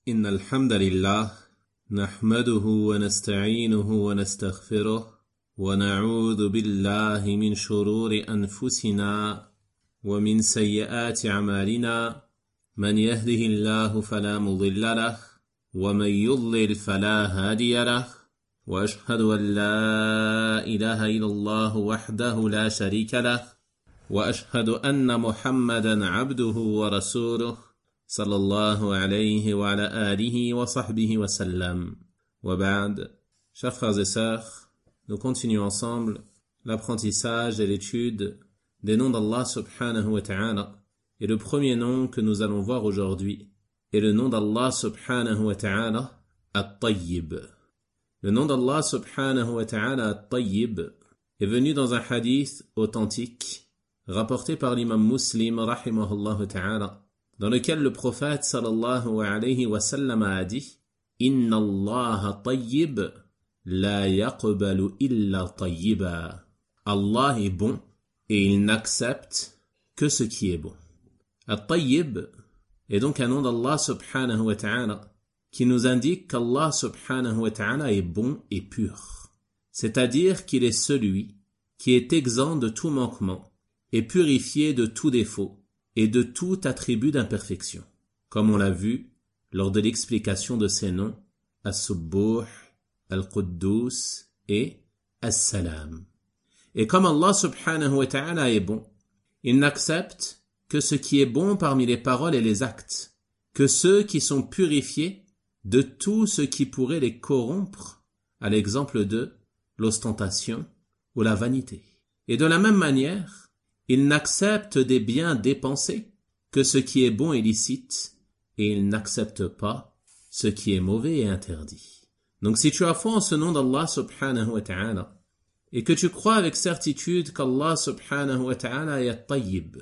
إن الحمد لله نحمده ونستعينه ونستغفره ونعوذ بالله من شرور أنفسنا ومن سيئات أعمالنا من يهده الله فلا مضل له ومن يضلل فلا هادي له وأشهد أن لا إله إلا الله وحده لا شريك له وأشهد أن محمدا عبده ورسوله صلى الله عليه وعلى آله وصحبه وسلم. وبعد, chers frères et sœurs, nous continuons ensemble l'apprentissage et l'étude des noms d'Allah subhanahu wa ta'ala. Et le premier nom que nous allons voir aujourd'hui est le nom d'Allah subhanahu wa ta'ala, At-Tayyib. Le nom d'Allah subhanahu wa ta'ala, At-Tayyib, est venu dans un hadith authentique rapporté par l'imam Muslim rahimahullah ta'ala, dans lequel le prophète sallallahu alayhi wa sallam a dit « Inna Allah tayyib, la yaqbalu illa tayyiba » Allah est bon et il n'accepte que ce qui est bon. At-Tayyib est donc un nom d'Allah subhanahu wa ta'ala qui nous indique qu'Allah subhanahu wa ta'ala est bon et pur. C'est-à-dire qu'il est celui qui est exempt de tout manquement et purifié de tout défaut et de tout attribut d'imperfection, comme on l'a vu lors de l'explication de ces noms, As-Subbuh, Al-Quddus et As-Salam. Et comme Allah subhanahu wa ta'ala est bon, il n'accepte que ce qui est bon parmi les paroles et les actes, que ceux qui sont purifiés de tout ce qui pourrait les corrompre, à l'exemple de l'ostentation ou la vanité. Et de la même manière, il n'accepte des biens dépensés que ce qui est bon et licite, et il n'accepte pas ce qui est mauvais et interdit. Donc si tu as foi en ce nom d'Allah subhanahu wa ta'ala, et que tu crois avec certitude qu'Allah subhanahu wa ta'ala est At-Tayyib,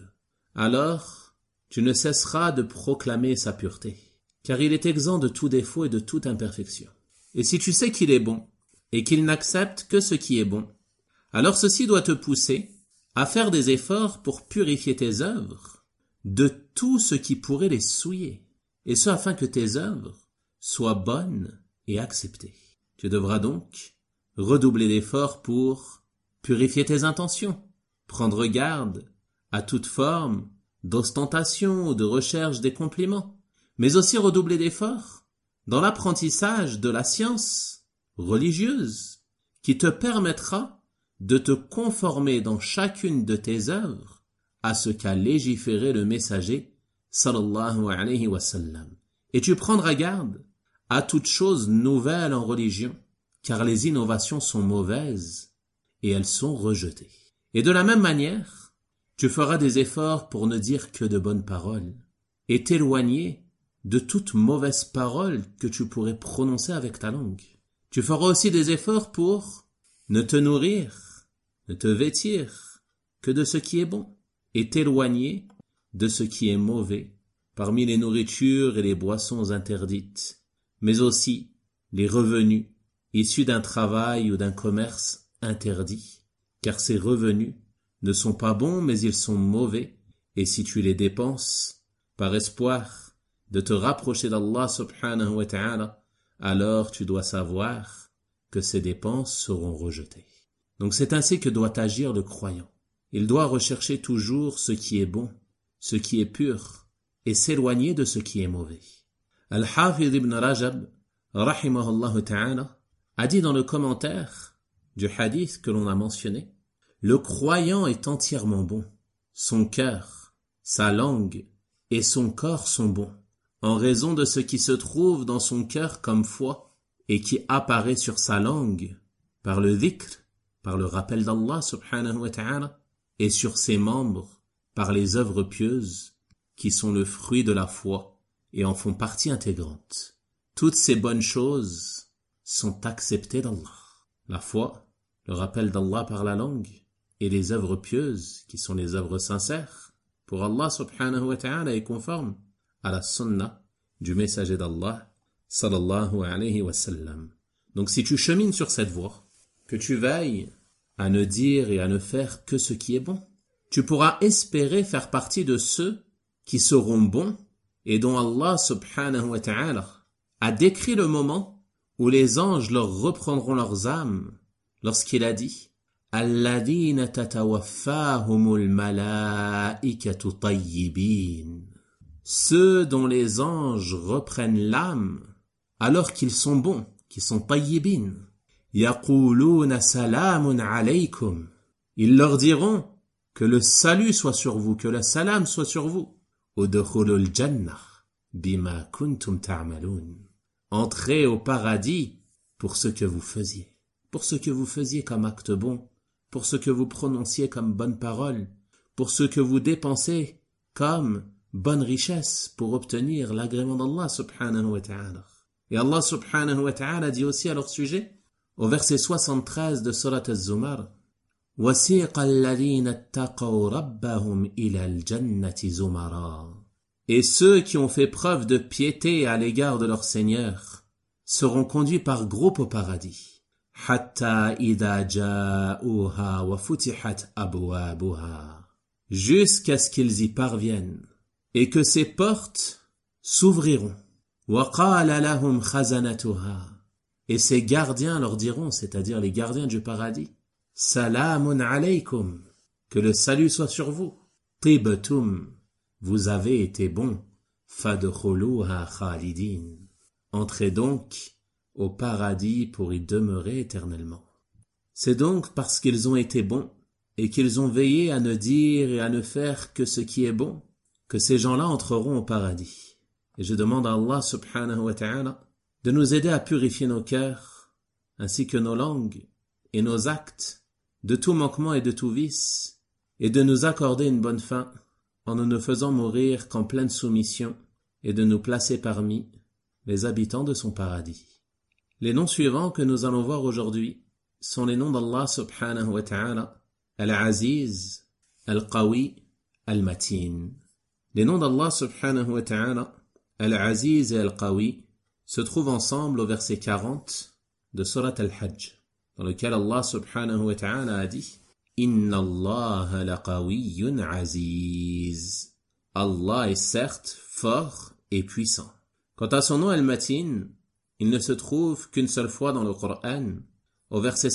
alors tu ne cesseras de proclamer sa pureté, car il est exempt de tout défaut et de toute imperfection. Et si tu sais qu'il est bon, et qu'il n'accepte que ce qui est bon, alors ceci doit te pousser à faire des efforts pour purifier tes œuvres de tout ce qui pourrait les souiller, et ce afin que tes œuvres soient bonnes et acceptées. Tu devras donc redoubler d'efforts pour purifier tes intentions, prendre garde à toute forme d'ostentation ou de recherche des compliments, mais aussi redoubler d'efforts dans l'apprentissage de la science religieuse qui te permettra de te conformer dans chacune de tes œuvres à ce qu'a légiféré le messager sallallahu alayhi wa sallam. Et tu prendras garde à toute chose nouvelle en religion, car les innovations sont mauvaises et elles sont rejetées. Et de la même manière, tu feras des efforts pour ne dire que de bonnes paroles et t'éloigner de toute mauvaise parole que tu pourrais prononcer avec ta langue. Tu feras aussi des efforts pour ne te nourrir, ne te vêtir que de ce qui est bon et t'éloigner de ce qui est mauvais parmi les nourritures et les boissons interdites, mais aussi les revenus issus d'un travail ou d'un commerce interdit, car ces revenus ne sont pas bons mais ils sont mauvais, et si tu les dépenses par espoir de te rapprocher d'Allah subhanahu wa ta'ala, alors tu dois savoir que ces dépenses seront rejetées. Donc c'est ainsi que doit agir le croyant. Il doit rechercher toujours ce qui est bon, ce qui est pur, et s'éloigner de ce qui est mauvais. Al-Hafidh ibn Rajab, rahimahullah ta'ala, a dit dans le commentaire du hadith que l'on a mentionné, le croyant est entièrement bon. Son cœur, sa langue et son corps sont bons, en raison de ce qui se trouve dans son cœur comme foi et qui apparaît sur sa langue par le dhikr, par le rappel d'Allah subhanahu wa ta'ala, et sur ses membres par les œuvres pieuses qui sont le fruit de la foi et en font partie intégrante. Toutes ces bonnes choses sont acceptées d'Allah. La foi, le rappel d'Allah par la langue et les œuvres pieuses qui sont les œuvres sincères pour Allah subhanahu wa ta'ala est conforme à la sunna du messager d'Allah sallallahu alayhi wa sallam. Donc si tu chemines sur cette voie, que tu veilles à ne dire et à ne faire que ce qui est bon, tu pourras espérer faire partie de ceux qui seront bons et dont Allah subhanahu wa ta'ala a décrit le moment où les anges leur reprendront leurs âmes lorsqu'il a dit Alladhina tatawaffahumul malaikatu tayyibin. Ceux dont les anges reprennent l'âme alors qu'ils sont bons, qu'ils sont tayyibin. Yaquluna salamun alaykum. Ils leur diront que le salut soit sur vous, que le salam soit sur vous. Udkhulul jannah bima kuntum ta'malun. Entrez au paradis pour ce que vous faisiez. Pour ce que vous faisiez comme acte bon, pour ce que vous prononciez comme bonne parole, pour ce que vous dépensez comme bonne richesse pour obtenir l'agrément d'Allah subhanahu wa ta'ala. Et Allah subhanahu wa ta'ala dit aussi à leur sujet, au verset 73 de Surat Az-Zumar, وَسِيقَ الَّذِينَ اتَّقَوْا رَبَّهُمْ إِلَى الْجَنَّةِ زُمَرًا. Et ceux qui ont fait preuve de piété à l'égard de leur Seigneur seront conduits par groupe au paradis. حَتَّى إِذَا جَاءُوهَا وَفُتِحَتْ أَبْوَابُهَا. Jusqu'à ce qu'ils y parviennent et que ces portes s'ouvriront. وَقَالَ لَهُمْ خَزَنَتُهَا. Et ces gardiens leur diront, c'est-à-dire les gardiens du paradis, Salamun alaykum, que le salut soit sur vous. Tibtum, vous avez été bons. Fadkhuluha khalidin. Entrez donc au paradis pour y demeurer éternellement. C'est donc parce qu'ils ont été bons et qu'ils ont veillé à ne dire et à ne faire que ce qui est bon que ces gens-là entreront au paradis. Et je demande à Allah subhanahu wa ta'ala de nous aider à purifier nos cœurs ainsi que nos langues et nos actes de tout manquement et de tout vice, et de nous accorder une bonne fin en ne nous faisant mourir qu'en pleine soumission et de nous placer parmi les habitants de son paradis. Les noms suivants que nous allons voir aujourd'hui sont les noms d'Allah subhanahu wa ta'ala, Al-Aziz, Al-Qawi, Al-Matin. Les noms d'Allah subhanahu wa ta'ala, Al-Aziz et Al-Qawi, se trouvent ensemble au verset 40 de Surat Al-Hajj, dans lequel Allah subhanahu wa ta'ala a dit Inna Allah laqawiyyun aziz. Allah est certes fort et puissant. Quant à son nom Al-Matin, il ne se trouve qu'une seule fois dans le Coran, au verset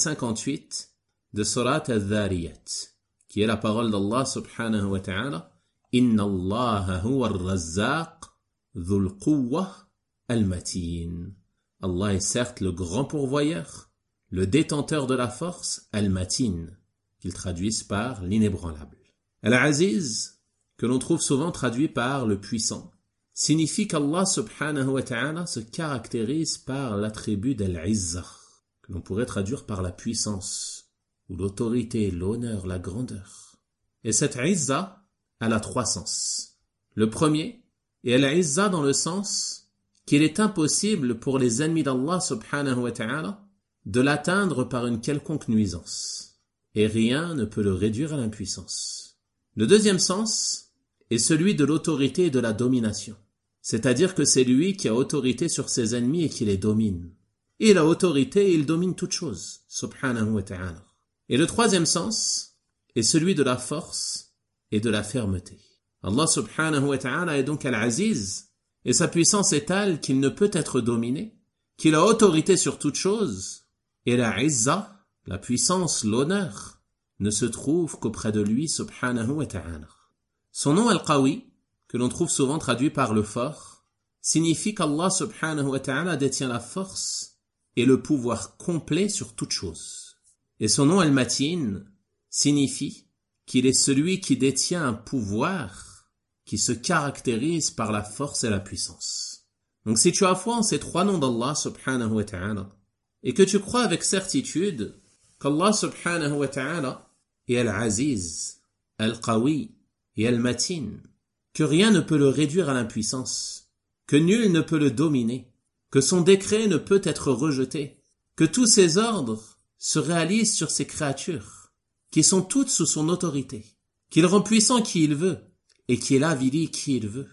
58 de Surat Al-Dhariyat, qui est la parole d'Allah subhanahu wa ta'ala Inna Allah huwa ar-razzaq dhul quwwah al-matin. Allah est certes le grand pourvoyeur, le détenteur de la force, Al-Matin, qu'ils traduisent par l'inébranlable. Al-Aziz, que l'on trouve souvent traduit par le puissant, signifie qu'Allah subhanahu wa ta'ala se caractérise par l'attribut d'Al-Izza, que l'on pourrait traduire par la puissance, ou l'autorité, l'honneur, la grandeur. Et cette Izza, elle a trois sens. Le premier est Al-Izza dans le sens qu'il est impossible pour les ennemis d'Allah subhanahu wa ta'ala de l'atteindre par une quelconque nuisance, et rien ne peut le réduire à l'impuissance. Le deuxième sens est celui de l'autorité et de la domination, c'est-à-dire que c'est lui qui a autorité sur ses ennemis et qui les domine. Il a autorité et il domine toutes choses, subhanahu wa ta'ala. Et le troisième sens est celui de la force et de la fermeté. Allah subhanahu wa ta'ala est donc Al-Aziz, et sa puissance est telle qu'il ne peut être dominé, qu'il a autorité sur toutes choses, et la Izza, la puissance, l'honneur, ne se trouve qu'auprès de lui, subhanahu wa ta'ala. Son nom Al-Qawi, que l'on trouve souvent traduit par le fort, signifie qu'Allah subhanahu wa ta'ala détient la force et le pouvoir complet sur toute chose. Et son nom Al-Matin signifie qu'il est celui qui détient un pouvoir qui se caractérise par la force et la puissance. Donc si tu as foi en ces trois noms d'Allah subhanahu wa ta'ala, et que tu crois avec certitude qu'Allah subhanahu wa ta'ala est Al-Aziz, Al-Qawi et Al-Matin, que rien ne peut le réduire à l'impuissance, que nul ne peut le dominer, que son décret ne peut être rejeté, que tous ses ordres se réalisent sur ses créatures, qui sont toutes sous son autorité, qu'il rend puissant qui il veut, et qu'il avilit qui il veut,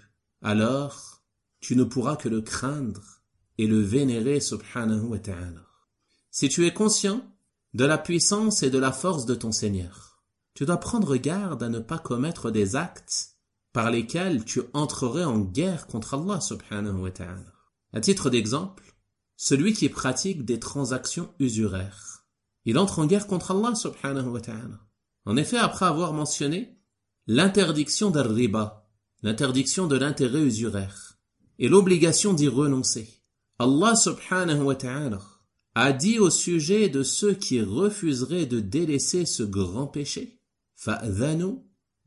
alors tu ne pourras que le craindre et le vénérer subhanahu wa ta'ala. Si tu es conscient de la puissance et de la force de ton Seigneur, tu dois prendre garde à ne pas commettre des actes par lesquels tu entrerais en guerre contre Allah subhanahu wa ta'ala. À titre d'exemple, celui qui pratique des transactions usuraires, il entre en guerre contre Allah subhanahu wa ta'ala. En effet, après avoir mentionné l'interdiction d'un riba, l'interdiction de l'intérêt usuraire, et l'obligation d'y renoncer, Allah subhanahu wa ta'ala a dit au sujet de ceux qui refuseraient de délaisser ce grand péché, فَأْذَنُوا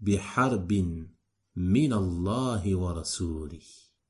بِحَرْبٍ مِنَ اللَّهِ وَرَسُولِهِ.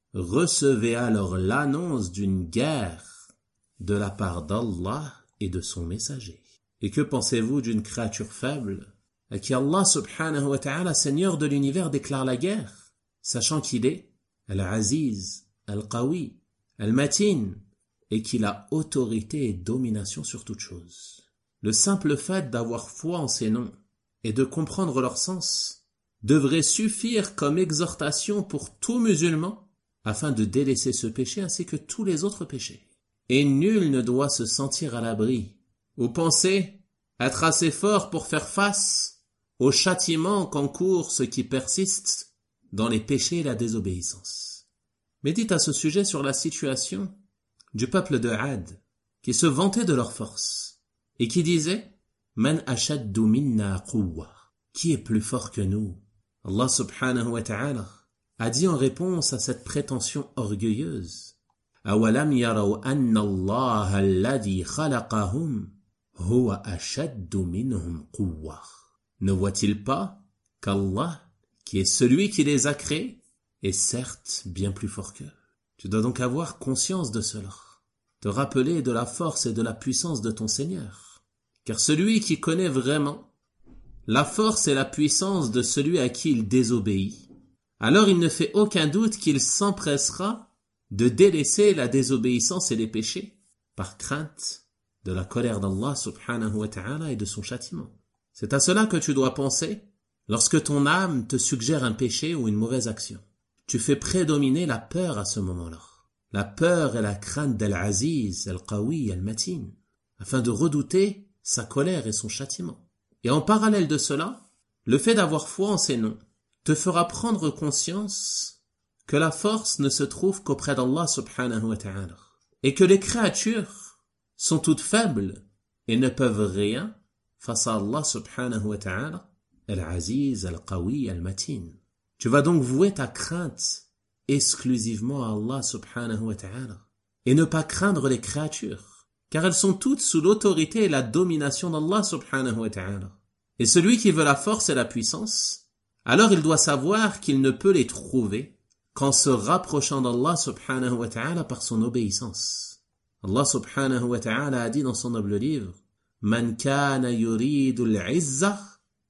Recevez alors l'annonce d'une guerre de la part d'Allah et de son messager. Et que pensez-vous d'une créature faible à qui Allah subhanahu wa ta'ala, Seigneur de l'univers, déclare la guerre, sachant qu'il est Al-Aziz, Al-Qawi, Al-Matin, et qu'il a autorité et domination sur toute chose. Le simple fait d'avoir foi en ces noms et de comprendre leur sens devrait suffire comme exhortation pour tout musulman afin de délaisser ce péché ainsi que tous les autres péchés. Et nul ne doit se sentir à l'abri ou penser être assez fort pour faire face au châtiment qu'encourent ceux qui persistent dans les péchés et la désobéissance. Médite à ce sujet sur la situation du peuple de Ad, qui se vantait de leur force, et qui disait « Man ashaddu minna quwwa » qui est plus fort que nous? Allah subhanahu wa ta'ala a dit en réponse à cette prétention orgueilleuse « Awalam yaraw anna Allah alladhi khalaqahum huwa ashaddu minhum quwwa » Ne voit-il pas qu'Allah, qui est celui qui les a créés, est certes bien plus fort qu'eux? Tu dois donc avoir conscience de cela, te rappeler de la force et de la puissance de ton Seigneur. Car celui qui connaît vraiment la force et la puissance de celui à qui il désobéit, alors il ne fait aucun doute qu'il s'empressera de délaisser la désobéissance et les péchés par crainte de la colère d'Allah subhanahu wa ta'ala et de son châtiment. C'est à cela que tu dois penser lorsque ton âme te suggère un péché ou une mauvaise action. Tu fais prédominer la peur à ce moment-là. La peur et la crainte d'Al-Aziz, Al-Qawi, Al-Matin, afin de redouter sa colère et son châtiment. Et en parallèle de cela, le fait d'avoir foi en ces noms te fera prendre conscience que la force ne se trouve qu'auprès d'Allah subhanahu wa ta'ala, et que les créatures sont toutes faibles et ne peuvent rien face à Allah subhanahu wa ta'ala, Al-Aziz, Al-Qawi, Al-Matin. Tu vas donc vouer ta crainte exclusivement à Allah subhanahu wa ta'ala et ne pas craindre les créatures, car elles sont toutes sous l'autorité et la domination d'Allah subhanahu wa ta'ala. Et celui qui veut la force et la puissance, alors il doit savoir qu'il ne peut les trouver qu'en se rapprochant d'Allah subhanahu wa ta'ala par son obéissance. Allah subhanahu wa ta'ala a dit dans son noble livre « Man kana yuridu al-'izza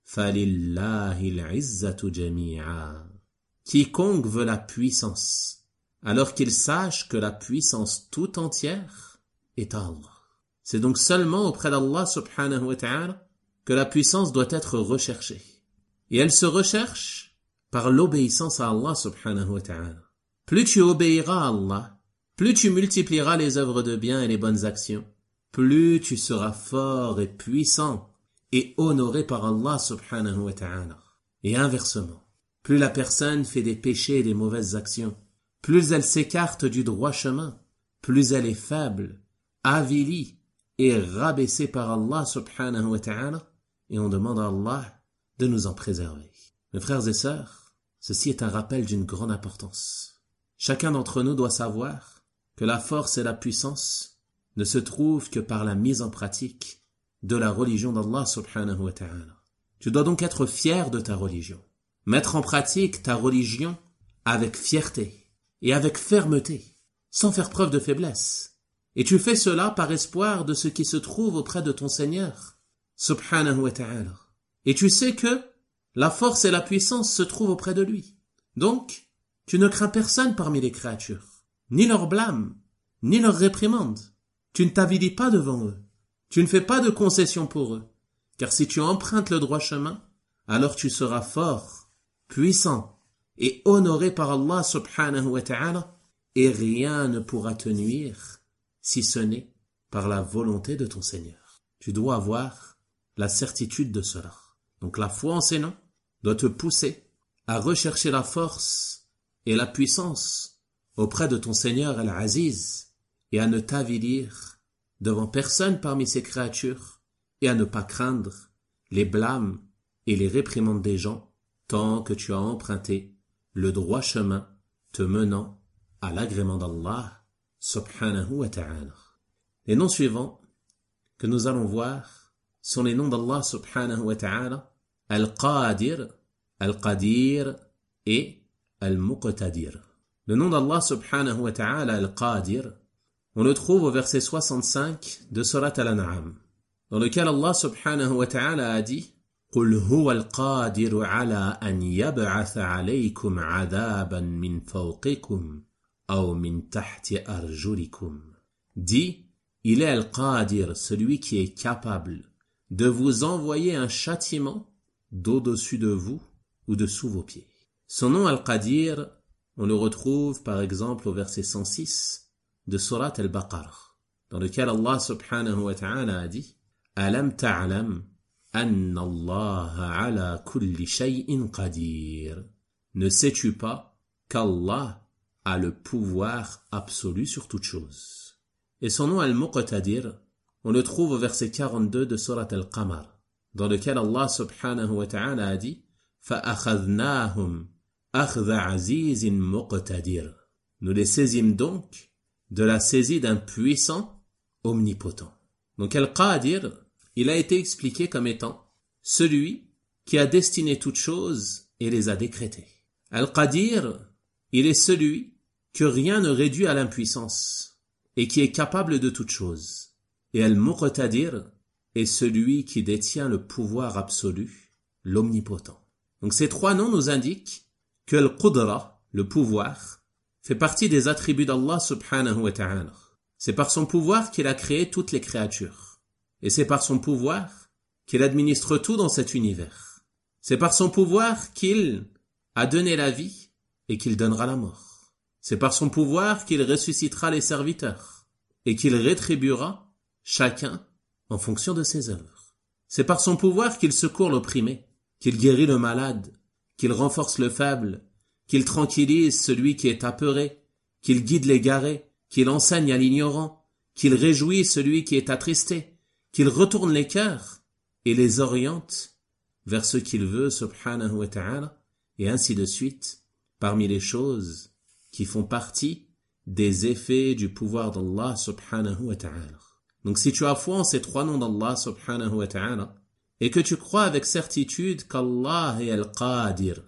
falillahi al-'izzatu jami'a » Quiconque veut la puissance, alors qu'il sache que la puissance tout entière est à Allah. C'est donc seulement auprès d'Allah subhanahu wa ta'ala que la puissance doit être recherchée. Et elle se recherche par l'obéissance à Allah subhanahu wa ta'ala. Plus tu obéiras à Allah, plus tu multiplieras les œuvres de bien et les bonnes actions, plus tu seras fort et puissant et honoré par Allah subhanahu wa ta'ala. Et inversement, plus la personne fait des péchés et des mauvaises actions, plus elle s'écarte du droit chemin, plus elle est faible, avilie et rabaissée par Allah subhanahu wa ta'ala, et on demande à Allah de nous en préserver. Mes frères et sœurs, ceci est un rappel d'une grande importance. Chacun d'entre nous doit savoir que la force et la puissance ne se trouvent que par la mise en pratique de la religion d'Allah subhanahu wa ta'ala. Tu dois donc être fier de ta religion. Mettre en pratique ta religion avec fierté et avec fermeté, sans faire preuve de faiblesse. Et tu fais cela par espoir de ce qui se trouve auprès de ton Seigneur, subhanahu wa ta'ala. Et tu sais que la force et la puissance se trouvent auprès de lui. Donc, tu ne crains personne parmi les créatures, ni leur blâme, ni leur réprimande. Tu ne t'avilis pas devant eux. Tu ne fais pas de concessions pour eux. Car si tu empruntes le droit chemin, alors tu seras fort, puissant et honoré par Allah subhanahu wa ta'ala, et rien ne pourra te nuire si ce n'est par la volonté de ton Seigneur. Tu dois avoir la certitude de cela. Donc la foi en ces noms doit te pousser à rechercher la force et la puissance auprès de ton Seigneur Al-Aziz et à ne t'avilir devant personne parmi ses créatures et à ne pas craindre les blâmes et les réprimandes des gens tant que tu as emprunté le droit chemin te menant à l'agrément d'Allah subhanahu wa ta'ala. Les noms suivants que nous allons voir sont les noms d'Allah subhanahu wa ta'ala, Al-Qadir, Al-Qadir et Al-Muqtadir. Le nom d'Allah subhanahu wa ta'ala, Al-Qadir, on le trouve au verset 65 de Surat Al-An'am, dans lequel Allah subhanahu wa ta'ala a dit قُلْ هُوَ الْقَادِرُ عَلَىٰ أَنْ يَبْعَثَ عَلَيْكُمْ عَذَابًا مِّنْ فَوْقِكُمْ أَوْ مِنْ تَحْتِ أَرْجُلِكُمْ. Dis, il est Al-Qadir, celui qui est capable de vous envoyer un châtiment d'au-dessus de vous ou de sous vos pieds. Son nom Al-Qadir, on le retrouve par exemple au verset 106 de Surat Al-Baqarah, dans lequel Allah subhanahu wa ta'ala a dit Alam ta'lam anna Allah ala kulli shay'in qadir. Ne sais-tu pas qu'Allah a le pouvoir absolu sur toute chose. Et son nom Al-Muqtadir, on le trouve au verset 42 de Surat Al-Qamar, dans lequel Allah subhanahu wa ta'ala a dit فَأَخَذْنَاهُمْ أَخْذَ عَزِيزٍ مُقْتَدِرٍ. Nous les saisîmes donc de la saisie d'un puissant omnipotent. Donc Al-Qadir, il a été expliqué comme étant celui qui a destiné toutes choses et les a décrétées. Al-Qadir, il est celui que rien ne réduit à l'impuissance et qui est capable de toutes choses. Et Al-Muqtadir est celui qui détient le pouvoir absolu, l'omnipotent. Donc ces trois noms nous indiquent que Al-Qudra, le pouvoir, fait partie des attributs d'Allah subhanahu wa ta'ala. C'est par son pouvoir qu'il a créé toutes les créatures. Et c'est par son pouvoir qu'il administre tout dans cet univers. C'est par son pouvoir qu'il a donné la vie et qu'il donnera la mort. C'est par son pouvoir qu'il ressuscitera les serviteurs et qu'il rétribuera chacun en fonction de ses œuvres. C'est par son pouvoir qu'il secourt l'opprimé, qu'il guérit le malade, qu'il renforce le faible, qu'il tranquillise celui qui est apeuré, qu'il guide l'égaré, qu'il enseigne à l'ignorant, qu'il réjouit celui qui est attristé, qu'il retourne les cœurs et les oriente vers ce qu'il veut, subhanahu wa ta'ala, et ainsi de suite, parmi les choses qui font partie des effets du pouvoir d'Allah, subhanahu wa ta'ala. Donc si tu as foi en ces trois noms d'Allah, subhanahu wa ta'ala, et que tu crois avec certitude qu'Allah est Al-Qadir,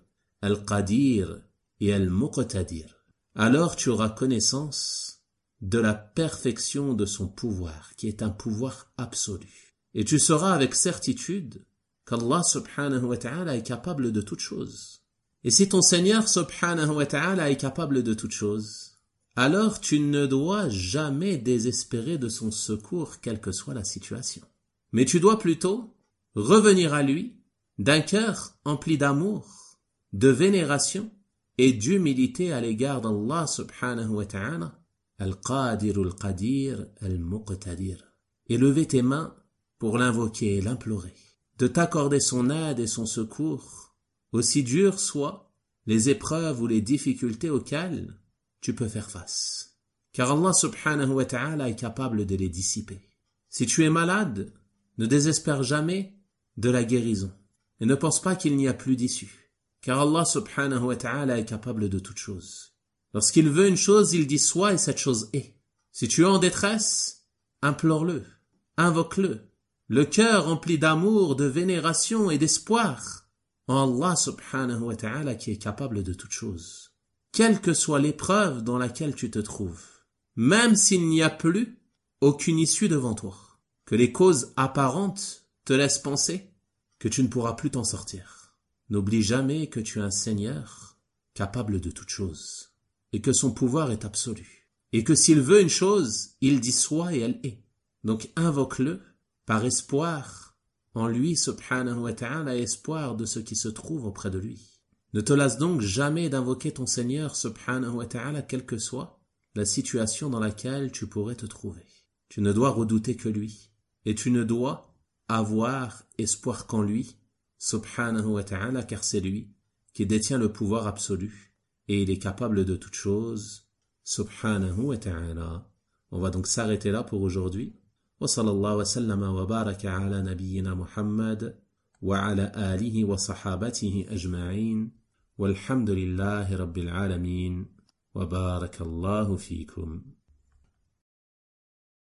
Al-Qadir et Al-Muqtadir, alors tu auras connaissance de la perfection de son pouvoir, qui est un pouvoir absolu. Et tu sauras avec certitude qu'Allah subhanahu wa ta'ala est capable de toutes choses. Et si ton Seigneur subhanahu wa ta'ala est capable de toutes choses, alors tu ne dois jamais désespérer de son secours, quelle que soit la situation. Mais tu dois plutôt revenir à lui d'un cœur empli d'amour, de vénération et d'humilité à l'égard d'Allah subhanahu wa ta'ala, Al-Qadir, Al-Qadir, Al-Muqtadir. Et lever tes mains pour l'invoquer et l'implorer, de t'accorder son aide et son secours, aussi dures soient les épreuves ou les difficultés auxquelles tu peux faire face. Car Allah subhanahu wa ta'ala est capable de les dissiper. Si tu es malade, ne désespère jamais de la guérison et ne pense pas qu'il n'y a plus d'issue. Car Allah subhanahu wa ta'ala est capable de toutes choses. Lorsqu'il veut une chose, il dit soit et cette chose est. Si tu es en détresse, implore-le, invoque-le, le cœur rempli d'amour, de vénération et d'espoir en Allah subhanahu wa ta'ala qui est capable de toutes choses. Quelle que soit l'épreuve dans laquelle tu te trouves, même s'il n'y a plus aucune issue devant toi, que les causes apparentes te laissent penser que tu ne pourras plus t'en sortir. N'oublie jamais que tu es un Seigneur capable de toutes choses. Et que son pouvoir est absolu. Et que s'il veut une chose, il dit soit et elle est. Donc invoque-le par espoir en lui, subhanahu wa ta'ala, espoir de ce qui se trouve auprès de lui. Ne te lasse donc jamais d'invoquer ton Seigneur, subhanahu wa ta'ala, quelle que soit la situation dans laquelle tu pourrais te trouver. Tu ne dois redouter que lui. Et tu ne dois avoir espoir qu'en lui, subhanahu wa ta'ala, car c'est lui qui détient le pouvoir absolu. Et il est capable de toutes choses, subhanahu wa ta'ala. On va donc s'arrêter là pour aujourd'hui. Wa sallallahu wa sallama wa baraka ala nabiyyina Muhammad wa ala alihi wa sahabatihi ajma'in. Walhamdulillahi rabbil alamin. Wa barakallahu fikum.